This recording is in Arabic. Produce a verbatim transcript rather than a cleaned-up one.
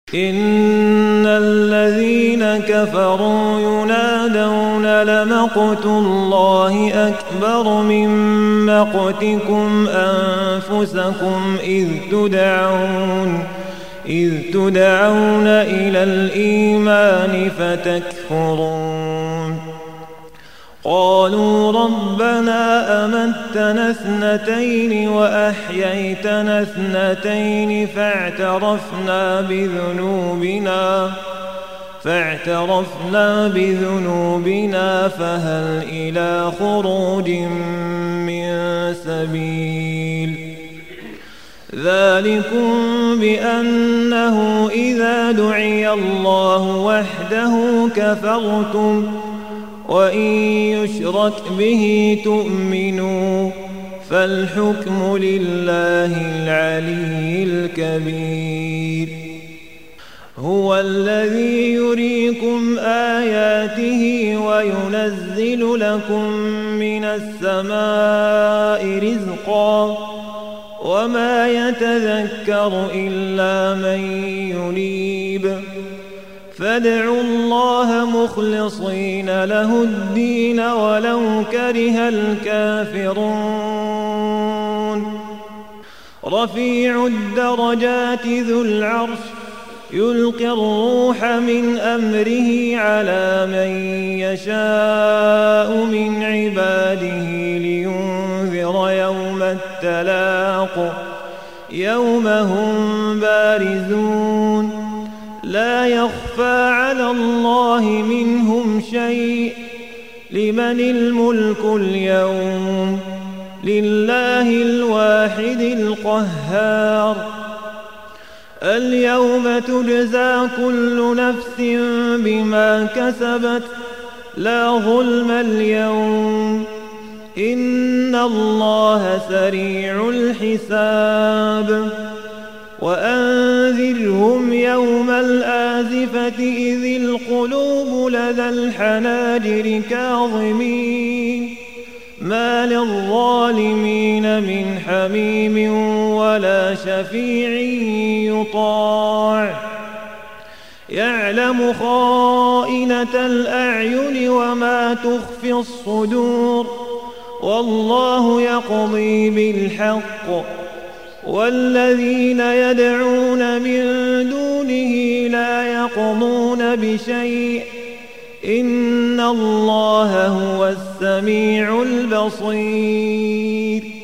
إن الذين كفروا ينادون لمقت الله أكبر من مقتكم أنفسكم إذ تدعون إذ تدعون إلى الإيمان فتكفرون. قالوا ربنا أمتنا اثنتين وأحييتنا اثنتين فاعترفنا بذنوبنا فاعترفنا بذنوبنا فهل إلى خروج من سبيل. ذلكم بأنه إذا دعي الله وحده كفرتم وإن يشرك به تؤمنوا فالحكم لله العلي الكبير. هو الذي يريكم آياته وينزل لكم من السماء رزقا وما يتذكر إلا من ينيب. فادعوا الله مخلصين له الدين ولو كره الكافرون. رفيع الدرجات ذو العرش يلقي الروح من أمره على من يشاء من عباده لينذر يوم التلاق يوم هم بارزون لا يخفى على الله منهم شيء. لمن الملك اليوم؟ لله الواحد القهار. اليوم تجزى كل نفس بما كسبت لا ظلم اليوم إن الله سريع الحساب. وأنذرهم يوم الآزفة إذ القلوب لدى الحناجر كاظمين ما للظالمين من حميم ولا شفيع يطاع. يعلم خائنة الأعين وما تخفي الصدور والله يقضي بالحق والذين يدعون من دونه لا يقضون بشيء إن الله هو السميع البصير.